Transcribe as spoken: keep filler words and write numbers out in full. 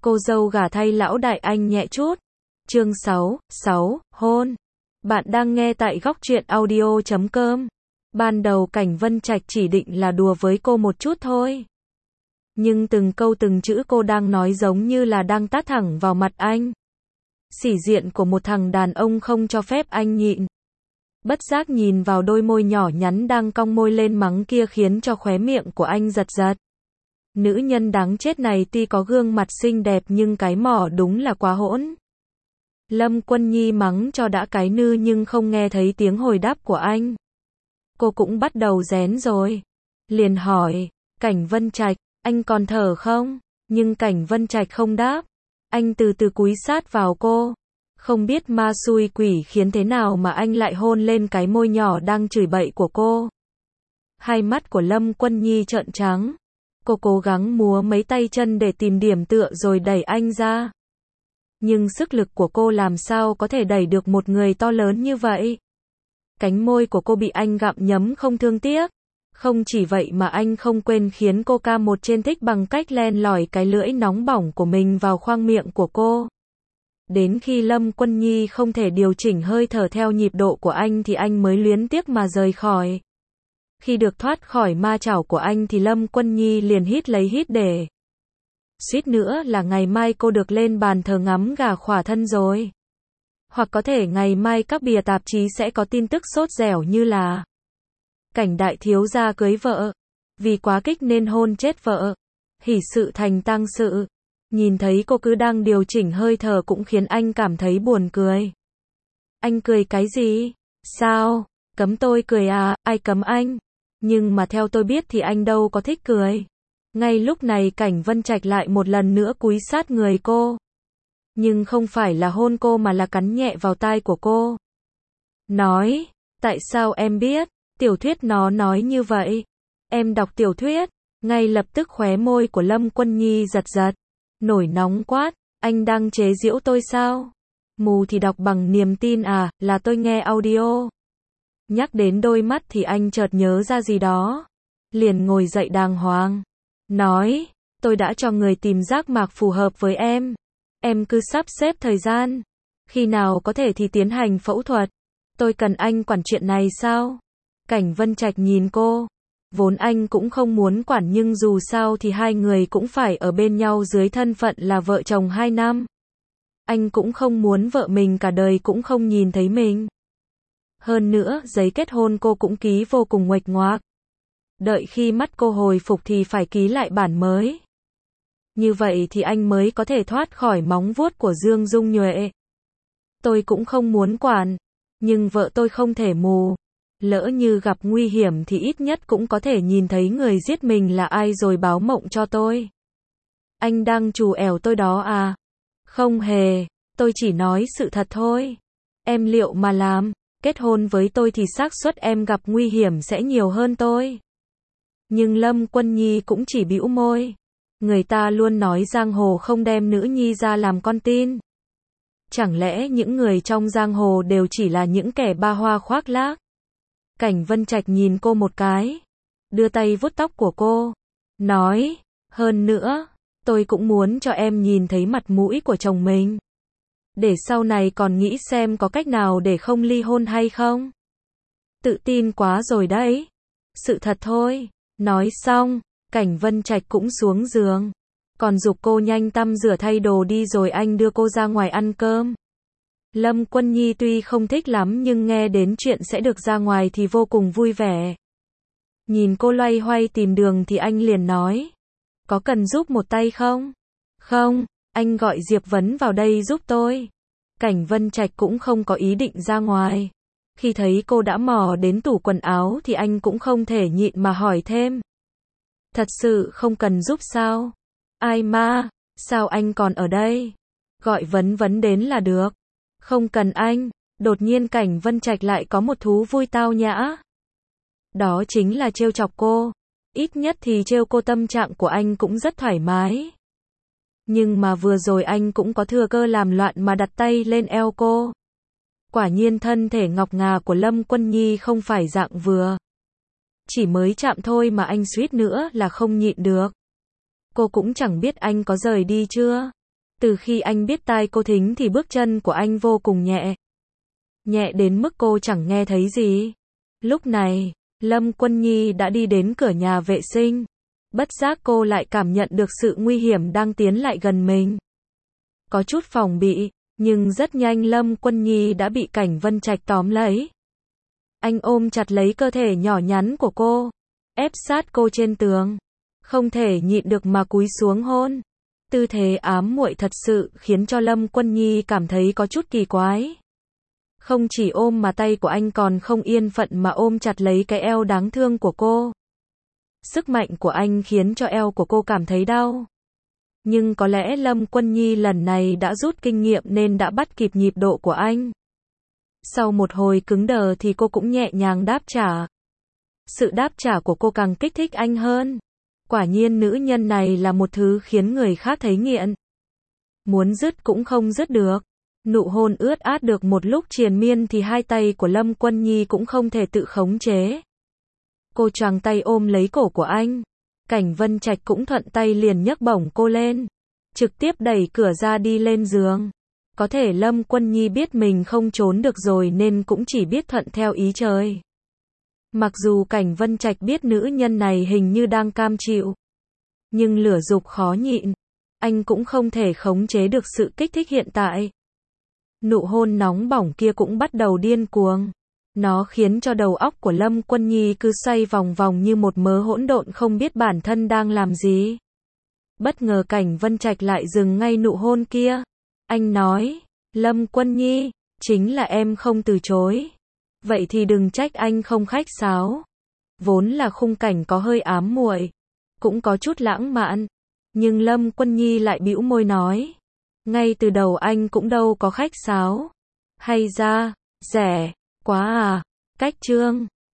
Cô dâu gả thay lão đại anh nhẹ chút. Chương sáu, sáu, hôn. Bạn đang nghe tại góc truyện audio chấm com. Ban đầu Cảnh Vân Trạch chỉ định là đùa với cô một chút thôi. Nhưng từng câu từng chữ cô đang nói giống như là đang tát thẳng vào mặt anh. Sĩ diện của một thằng đàn ông không cho phép anh nhịn. Bất giác nhìn vào đôi môi nhỏ nhắn đang cong môi lên mắng kia khiến cho khóe miệng của anh giật giật. Nữ nhân đáng chết này tuy có gương mặt xinh đẹp nhưng cái mỏ đúng là quá hỗn. Lâm Quân Nhi mắng cho đã cái nư nhưng không nghe thấy tiếng hồi đáp của anh. Cô cũng bắt đầu rén rồi. Liền hỏi, Cảnh Vân Trạch, anh còn thở không? Nhưng Cảnh Vân Trạch không đáp. Anh từ từ cúi sát vào cô. Không biết ma xui quỷ khiến thế nào mà anh lại hôn lên cái môi nhỏ đang chửi bậy của cô. Hai mắt của Lâm Quân Nhi trợn trắng. Cô cố gắng múa mấy tay chân để tìm điểm tựa rồi đẩy anh ra. Nhưng sức lực của cô làm sao có thể đẩy được một người to lớn như vậy. Cánh môi của cô bị anh gặm nhấm không thương tiếc. Không chỉ vậy mà anh không quên khiến cô ca một trên thích bằng cách len lỏi cái lưỡi nóng bỏng của mình vào khoang miệng của cô. Đến khi Lâm Quân Nhi không thể điều chỉnh hơi thở theo nhịp độ của anh thì anh mới luyến tiếc mà rời khỏi. Khi được thoát khỏi ma chảo của anh thì Lâm Quân Nhi liền hít lấy hít để. Suýt nữa là ngày mai cô được lên bàn thờ ngắm gà khỏa thân rồi. Hoặc có thể ngày mai các bìa tạp chí sẽ có tin tức sốt dẻo như là Cảnh đại thiếu gia cưới vợ. Vì quá kích nên hôn chết vợ. Hỉ sự thành tang sự. Nhìn thấy cô cứ đang điều chỉnh hơi thở cũng khiến anh cảm thấy buồn cười. Anh cười cái gì? Sao? Cấm tôi cười à? Ai cấm anh? Nhưng mà theo tôi biết thì anh đâu có thích cười. Ngay lúc này Cảnh Vân Trạch lại một lần nữa cúi sát người cô. Nhưng không phải là hôn cô mà là cắn nhẹ vào tai của cô. Nói, tại sao em biết? Tiểu thuyết nó nói như vậy. Em đọc tiểu thuyết. Ngay lập tức khóe môi của Lâm Quân Nhi giật giật. Nổi nóng quát, anh đang chế giễu tôi sao? Mù thì đọc bằng niềm tin à, là tôi nghe audio. Nhắc đến đôi mắt thì anh chợt nhớ ra gì đó. Liền ngồi dậy đàng hoàng. Nói, tôi đã cho người tìm giác mạc phù hợp với em. Em cứ sắp xếp thời gian. Khi nào có thể thì tiến hành phẫu thuật. Tôi cần anh quản chuyện này sao? Cảnh Vân Trạch nhìn cô. Vốn anh cũng không muốn quản nhưng dù sao thì hai người cũng phải ở bên nhau dưới thân phận là vợ chồng hai năm. Anh cũng không muốn vợ mình cả đời cũng không nhìn thấy mình. Hơn nữa, giấy kết hôn cô cũng ký vô cùng nguệch ngoạc. Đợi khi mắt cô hồi phục thì phải ký lại bản mới. Như vậy thì anh mới có thể thoát khỏi móng vuốt của Dương Dung Nhuệ. Tôi cũng không muốn quản, nhưng vợ tôi không thể mù. Lỡ như gặp nguy hiểm thì ít nhất cũng có thể nhìn thấy người giết mình là ai rồi báo mộng cho tôi. Anh đang trù ẻo tôi đó à? Không hề, tôi chỉ nói sự thật thôi. Em liệu mà làm, kết hôn với tôi thì xác suất em gặp nguy hiểm sẽ nhiều hơn tôi. Nhưng Lâm Quân Nhi cũng chỉ bĩu môi. Người ta luôn nói giang hồ không đem nữ nhi ra làm con tin. Chẳng lẽ những người trong giang hồ đều chỉ là những kẻ ba hoa khoác lác? Cảnh Vân Trạch nhìn cô một cái, đưa tay vuốt tóc của cô, nói, hơn nữa, tôi cũng muốn cho em nhìn thấy mặt mũi của chồng mình. Để sau này còn nghĩ xem có cách nào để không ly hôn hay không. Tự tin quá rồi đấy. Sự thật thôi. Nói xong, Cảnh Vân Trạch cũng xuống giường. Còn giục cô nhanh tăm rửa thay đồ đi rồi anh đưa cô ra ngoài ăn cơm. Lâm Quân Nhi tuy không thích lắm nhưng nghe đến chuyện sẽ được ra ngoài thì vô cùng vui vẻ. Nhìn cô loay hoay tìm đường thì anh liền nói. Có cần giúp một tay không? Không, anh gọi Diệp Vấn vào đây giúp tôi. Cảnh Vân Trạch cũng không có ý định ra ngoài. Khi thấy cô đã mò đến tủ quần áo thì anh cũng không thể nhịn mà hỏi thêm. Thật sự không cần giúp sao? Ai ma, sao anh còn ở đây? Gọi Vấn Vấn đến là được. Không cần anh. Đột nhiên Cảnh Vân Trạch lại có một thú vui tao nhã. Đó chính là trêu chọc cô. Ít nhất thì trêu cô tâm trạng của anh cũng rất thoải mái. Nhưng mà vừa rồi anh cũng có thừa cơ làm loạn mà đặt tay lên eo cô. Quả nhiên thân thể ngọc ngà của Lâm Quân Nhi không phải dạng vừa. Chỉ mới chạm thôi mà anh suýt nữa là không nhịn được. Cô cũng chẳng biết anh có rời đi chưa. Từ khi anh biết tai cô thính thì bước chân của anh vô cùng nhẹ. Nhẹ đến mức cô chẳng nghe thấy gì. Lúc này, Lâm Quân Nhi đã đi đến cửa nhà vệ sinh. Bất giác cô lại cảm nhận được sự nguy hiểm đang tiến lại gần mình. Có chút phòng bị, nhưng rất nhanh Lâm Quân Nhi đã bị Cảnh Vân Trạch tóm lấy. Anh ôm chặt lấy cơ thể nhỏ nhắn của cô, ép sát cô trên tường. Không thể nhịn được mà cúi xuống hôn. Tư thế ám muội thật sự khiến cho Lâm Quân Nhi cảm thấy có chút kỳ quái. Không chỉ ôm mà tay của anh còn không yên phận mà ôm chặt lấy cái eo đáng thương của cô. Sức mạnh của anh khiến cho eo của cô cảm thấy đau. Nhưng có lẽ Lâm Quân Nhi lần này đã rút kinh nghiệm nên đã bắt kịp nhịp độ của anh. Sau một hồi cứng đờ thì cô cũng nhẹ nhàng đáp trả. Sự đáp trả của cô càng kích thích anh hơn. Quả nhiên nữ nhân này là một thứ khiến người khác thấy nghiện. Muốn dứt cũng không dứt được. Nụ hôn ướt át được một lúc triền miên thì hai tay của Lâm Quân Nhi cũng không thể tự khống chế. Cô choàng tay ôm lấy cổ của anh. Cảnh Vân Trạch cũng thuận tay liền nhấc bổng cô lên. Trực tiếp đẩy cửa ra đi lên giường. Có thể Lâm Quân Nhi biết mình không trốn được rồi nên cũng chỉ biết thuận theo ý trời. Mặc dù Cảnh Vân Trạch biết nữ nhân này hình như đang cam chịu. Nhưng lửa dục khó nhịn. Anh cũng không thể khống chế được sự kích thích hiện tại. Nụ hôn nóng bỏng kia cũng bắt đầu điên cuồng. Nó khiến cho đầu óc của Lâm Quân Nhi cứ xoay vòng vòng như một mớ hỗn độn không biết bản thân đang làm gì. Bất ngờ Cảnh Vân Trạch lại dừng ngay nụ hôn kia. Anh nói, Lâm Quân Nhi, chính là em không từ chối. Vậy thì đừng trách anh không khách sáo. Vốn là khung cảnh có hơi ám muội, cũng có chút lãng mạn. Nhưng Lâm Quân Nhi lại bĩu môi nói. Ngay từ đầu anh cũng đâu có khách sáo. Hay ra, rẻ, quá à. Cách chương